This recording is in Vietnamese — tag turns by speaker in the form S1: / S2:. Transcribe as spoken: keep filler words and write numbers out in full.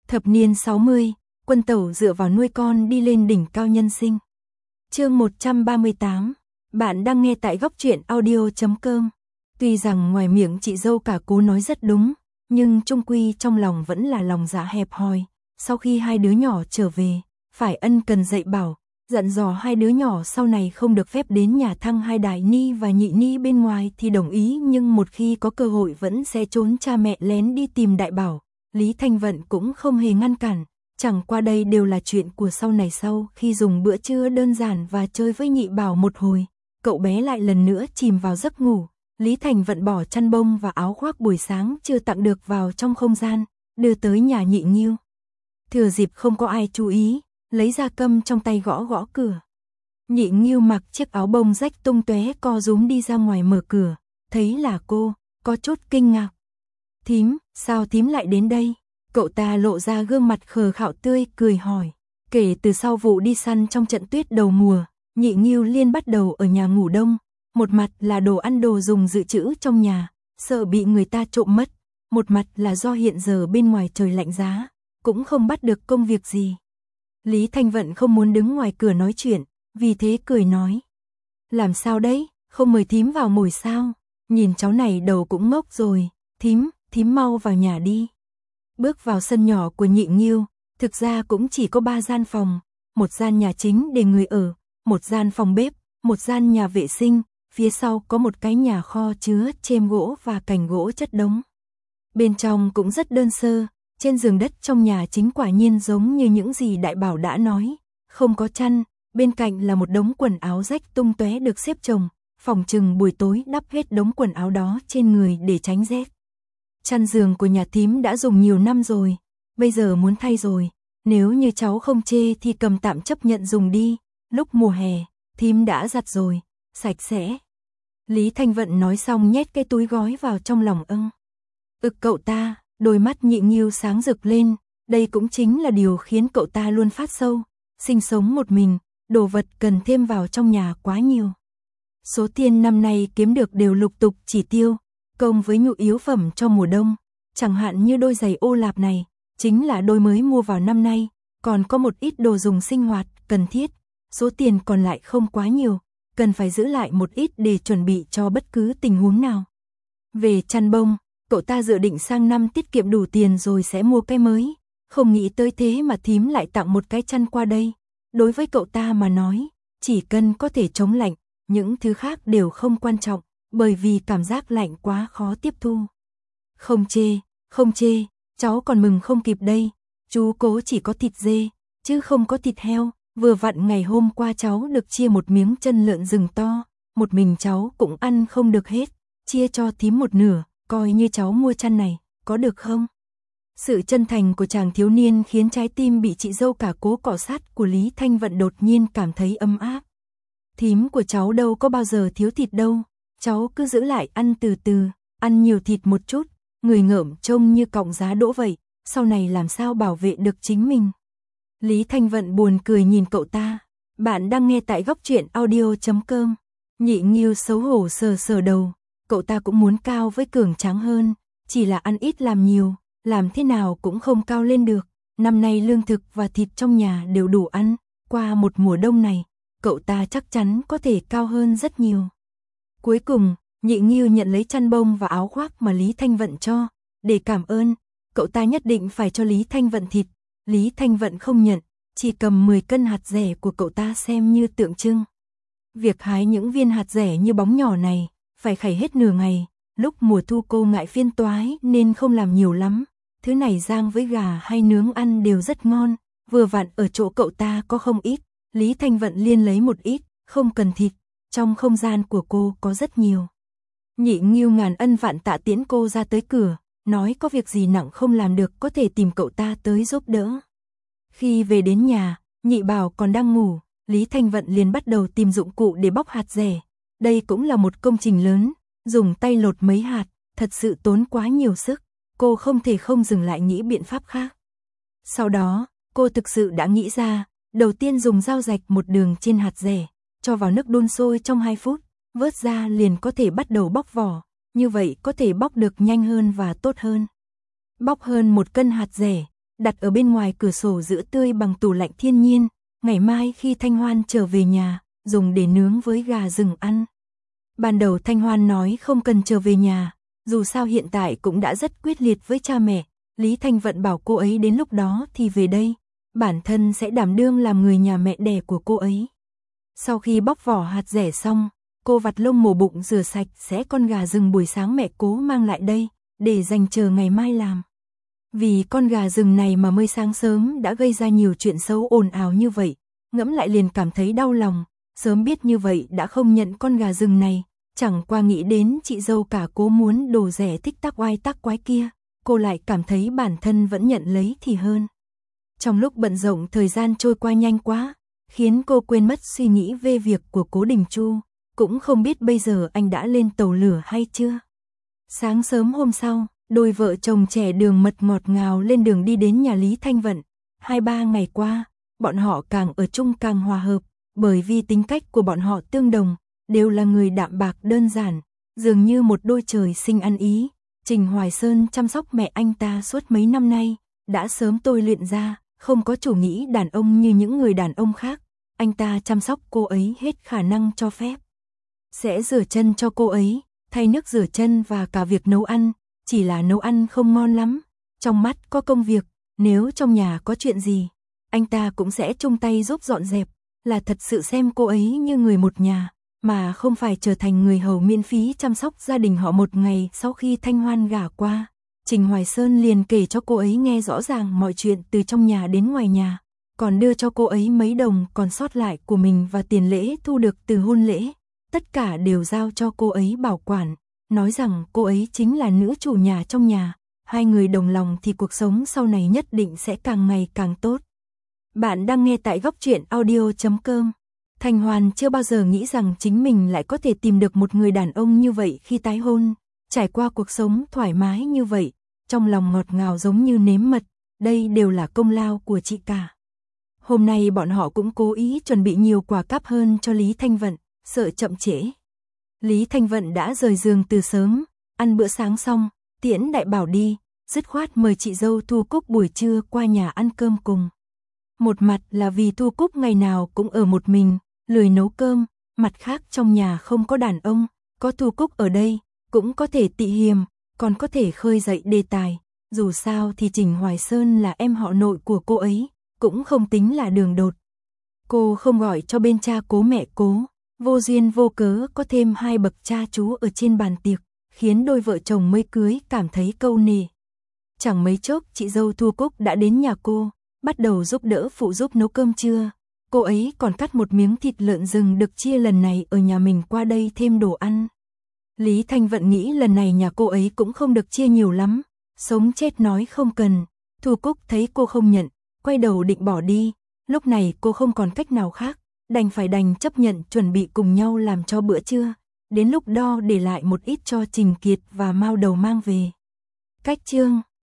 S1: Thập niên sáu mươi, Quân Tẩu dựa vào nuôi con đi lên đỉnh cao nhân sinh. Chương một trăm ba mươi tám. Bạn đang nghe tại góc truyện audio chấm com. Tuy rằng ngoài miệng chị dâu cả cố nói rất đúng, nhưng chung quy trong lòng vẫn là lòng dạ hẹp hòi. Sau khi hai đứa nhỏ trở về, phải ân cần dạy bảo, dặn dò hai đứa nhỏ sau này không được phép đến nhà Thăng hai đại ni và nhị ni bên ngoài thì đồng ý, nhưng một khi có cơ hội vẫn sẽ trốn cha mẹ lén đi tìm đại bảo. Lý Thanh Vận cũng không hề ngăn cản, chẳng qua đây đều là chuyện của sau này. Sau khi dùng bữa trưa đơn giản và chơi với nhị bảo một hồi, cậu bé lại lần nữa chìm vào giấc ngủ. Lý Thành Vận bỏ chăn bông và áo khoác buổi sáng chưa tặng được vào trong không gian, đưa tới nhà nhị Nghiêu. Thừa dịp không có ai chú ý, lấy ra câm trong tay gõ gõ cửa. Nhị Nghiêu mặc chiếc áo bông rách tung tóe co rúm đi ra ngoài mở cửa, thấy là cô, có chút kinh ngạc. Thím, sao thím lại đến đây? Cậu ta lộ ra gương mặt khờ khạo tươi cười hỏi. Kể từ sau vụ đi săn trong trận tuyết đầu mùa, nhị Nghiêu liên bắt đầu ở nhà ngủ đông. Một mặt là đồ ăn đồ dùng dự trữ trong nhà, sợ bị người ta trộm mất. Một mặt là do hiện giờ bên ngoài trời lạnh giá, cũng không bắt được công việc gì. Lý Thanh Vận không muốn đứng ngoài cửa nói chuyện, vì thế cười nói. Làm sao đấy, không mời thím vào ngồi sao? Nhìn cháu này đầu cũng ngốc rồi. Thím, thím mau vào nhà đi. Bước vào sân nhỏ của nhị Nghiêu, thực ra cũng chỉ có ba gian phòng, một gian nhà chính để người ở, một gian phòng bếp, một gian nhà vệ sinh, phía sau có một cái nhà kho chứa chêm gỗ và cành gỗ chất đống. Bên trong cũng rất đơn sơ, trên giường đất trong nhà chính quả nhiên giống như những gì đại bảo đã nói, không có chăn, bên cạnh là một đống quần áo rách tung tóe được xếp chồng, phòng chừng buổi tối đắp hết đống quần áo đó trên người để tránh rét. Chăn giường của nhà thím đã dùng nhiều năm rồi, bây giờ muốn thay rồi, nếu như cháu không chê thì cầm tạm chấp nhận dùng đi, lúc mùa hè, thím đã giặt rồi, sạch sẽ. Lý Thanh Vận nói xong nhét cái túi gói vào trong lòng ưng. Ực cậu ta, đôi mắt nhị Nghiêu sáng rực lên, đây cũng chính là điều khiến cậu ta luôn phát sâu, sinh sống một mình, đồ vật cần thêm vào trong nhà quá nhiều. Số tiền năm nay kiếm được đều lục tục chỉ tiêu, công với nhu yếu phẩm cho mùa đông, chẳng hạn như đôi giày ô lạp này, chính là đôi mới mua vào năm nay, còn có một ít đồ dùng sinh hoạt cần thiết, số tiền còn lại không quá nhiều, cần phải giữ lại một ít để chuẩn bị cho bất cứ tình huống nào. Về chăn bông, cậu ta dự định sang năm tiết kiệm đủ tiền rồi sẽ mua cái mới, không nghĩ tới thế mà thím lại tặng một cái chăn qua đây. Đối với cậu ta mà nói, chỉ cần có thể chống lạnh, những thứ khác đều không quan trọng, bởi vì cảm giác lạnh quá khó tiếp thu. Không chê, không chê, cháu còn mừng không kịp đây, chú cố chỉ có thịt dê, chứ không có thịt heo, vừa vặn ngày hôm qua cháu được chia một miếng chân lợn rừng to, một mình cháu cũng ăn không được hết, chia cho thím một nửa, coi như cháu mua chăn này, có được không? Sự chân thành của chàng thiếu niên khiến trái tim bị chị dâu cả cố cọ sát của Lý Thanh Vận đột nhiên cảm thấy ấm áp. Thím của cháu đâu có bao giờ thiếu thịt đâu, cháu cứ giữ lại ăn từ từ, ăn nhiều thịt một chút, người ngợm trông như cọng giá đỗ vậy, sau này làm sao bảo vệ được chính mình. Lý Thanh Vận buồn cười nhìn cậu ta. Bạn đang nghe tại góc truyện audio chấm com. Nhị Nghiêu xấu hổ sờ sờ đầu, cậu ta cũng muốn cao với cường tráng hơn, chỉ là ăn ít làm nhiều, làm thế nào cũng không cao lên được. Năm nay lương thực và thịt trong nhà đều đủ ăn, qua một mùa đông này, cậu ta chắc chắn có thể cao hơn rất nhiều. Cuối cùng, nhị Nghiêu nhận lấy chăn bông và áo khoác mà Lý Thanh Vận cho, để cảm ơn, cậu ta nhất định phải cho Lý Thanh Vận thịt. Lý Thanh Vận không nhận, chỉ cầm mười cân hạt dẻ của cậu ta xem như tượng trưng. Việc hái những viên hạt dẻ như bóng nhỏ này, phải khảy hết nửa ngày, lúc mùa thu cô ngại phiền toái nên không làm nhiều lắm. Thứ này rang với gà hay nướng ăn đều rất ngon, vừa vặn ở chỗ cậu ta có không ít, Lý Thanh Vận liên lấy một ít, không cần thịt, trong không gian của cô có rất nhiều. Nhị Nghiêu ngàn ân vạn tạ tiễn cô ra tới cửa, nói có việc gì nặng không làm được có thể tìm cậu ta tới giúp đỡ. Khi về đến nhà, nhị bảo còn đang ngủ, Lý Thanh Vận liền bắt đầu tìm dụng cụ để bóc hạt dẻ. Đây cũng là một công trình lớn, dùng tay lột mấy hạt, thật sự tốn quá nhiều sức, cô không thể không dừng lại nghĩ biện pháp khác. Sau đó, cô thực sự đã nghĩ ra, đầu tiên dùng dao rạch một đường trên hạt dẻ, cho vào nước đun sôi trong hai phút, vớt ra liền có thể bắt đầu bóc vỏ, như vậy có thể bóc được nhanh hơn và tốt hơn. Bóc hơn một cân hạt dẻ, đặt ở bên ngoài cửa sổ giữ tươi bằng tủ lạnh thiên nhiên, ngày mai khi Thanh Hoan trở về nhà, dùng để nướng với gà rừng ăn. Ban đầu Thanh Hoan nói không cần trở về nhà, dù sao hiện tại cũng đã rất quyết liệt với cha mẹ, Lý Thanh Vận bảo cô ấy đến lúc đó thì về đây, bản thân sẽ đảm đương làm người nhà mẹ đẻ của cô ấy. Sau khi bóc vỏ hạt dẻ xong, cô vặt lông mổ bụng rửa sạch sẽ con gà rừng buổi sáng mẹ cố mang lại đây, để dành chờ ngày mai làm. Vì con gà rừng này mà mới sáng sớm đã gây ra nhiều chuyện xấu ồn ào như vậy, ngẫm lại liền cảm thấy đau lòng, sớm biết như vậy đã không nhận con gà rừng này, chẳng qua nghĩ đến chị dâu cả cố muốn đồ rẻ thích tắc oai tắc quái kia, cô lại cảm thấy bản thân vẫn nhận lấy thì hơn. Trong lúc bận rộn thời gian trôi qua nhanh quá, khiến cô quên mất suy nghĩ về việc của Cố Đình Chu, cũng không biết bây giờ anh đã lên tàu lửa hay chưa. Sáng sớm hôm sau, đôi vợ chồng trẻ đường mật ngọt ngào lên đường đi đến nhà Lý Thanh Vận. Hai ba ngày qua, bọn họ càng ở chung càng hòa hợp, bởi vì tính cách của bọn họ tương đồng, đều là người đạm bạc đơn giản, dường như một đôi trời sinh ăn ý. Trình Hoài Sơn chăm sóc mẹ anh ta suốt mấy năm nay, đã sớm tôi luyện ra, không có chủ nghĩ đàn ông như những người đàn ông khác, anh ta chăm sóc cô ấy hết khả năng cho phép. Sẽ rửa chân cho cô ấy, thay nước rửa chân và cả việc nấu ăn, chỉ là nấu ăn không ngon lắm, trong mắt có công việc, nếu trong nhà có chuyện gì, anh ta cũng sẽ chung tay giúp dọn dẹp, là thật sự xem cô ấy như người một nhà, mà không phải trở thành người hầu miễn phí chăm sóc gia đình họ. Một ngày sau khi Thanh Hoan gả qua, Trình Hoài Sơn liền kể cho cô ấy nghe rõ ràng mọi chuyện từ trong nhà đến ngoài nhà, còn đưa cho cô ấy mấy đồng còn sót lại của mình và tiền lễ thu được từ hôn lễ, tất cả đều giao cho cô ấy bảo quản, nói rằng cô ấy chính là nữ chủ nhà trong nhà, hai người đồng lòng thì cuộc sống sau này nhất định sẽ càng ngày càng tốt. Bạn đang nghe tại góc truyện audio chấm com. Thanh Hoan chưa bao giờ nghĩ rằng chính mình lại có thể tìm được một người đàn ông như vậy khi tái hôn, trải qua cuộc sống thoải mái như vậy, trong lòng ngọt ngào giống như nếm mật, đây đều là công lao của chị cả. Hôm nay bọn họ cũng cố ý chuẩn bị nhiều quà cáp hơn cho Lý Thanh Vận, sợ chậm trễ. Lý Thanh Vận đã rời giường từ sớm, ăn bữa sáng xong, tiễn đại bảo đi, dứt khoát mời chị dâu Thu Cúc buổi trưa qua nhà ăn cơm cùng. Một mặt là vì Thu Cúc ngày nào cũng ở một mình, lười nấu cơm, mặt khác trong nhà không có đàn ông, có Thu Cúc ở đây, cũng có thể tị hiềm, còn có thể khơi dậy đề tài, dù sao thì Trình Hoài Sơn là em họ nội của cô ấy, cũng không tính là đường đột. Cô không gọi cho bên cha Cố mẹ Cố, vô duyên vô cớ có thêm hai bậc cha chú ở trên bàn tiệc, khiến đôi vợ chồng mới cưới cảm thấy câu nề. Chẳng mấy chốc chị dâu Thu Cúc đã đến nhà cô, bắt đầu giúp đỡ phụ giúp nấu cơm trưa. Cô ấy còn cắt một miếng thịt lợn rừng được chia lần này ở nhà mình qua đây thêm đồ ăn. Lý Thanh Vận nghĩ lần này nhà cô ấy cũng không được chia nhiều lắm, sống chết nói không cần. Thu Cúc thấy cô không nhận, quay đầu định bỏ đi, lúc này cô không còn cách nào khác, đành phải đành chấp nhận chuẩn bị cùng nhau làm cho bữa trưa, đến lúc đo để lại một ít cho Trình Kiệt và Mao Đầu mang về. Cách chương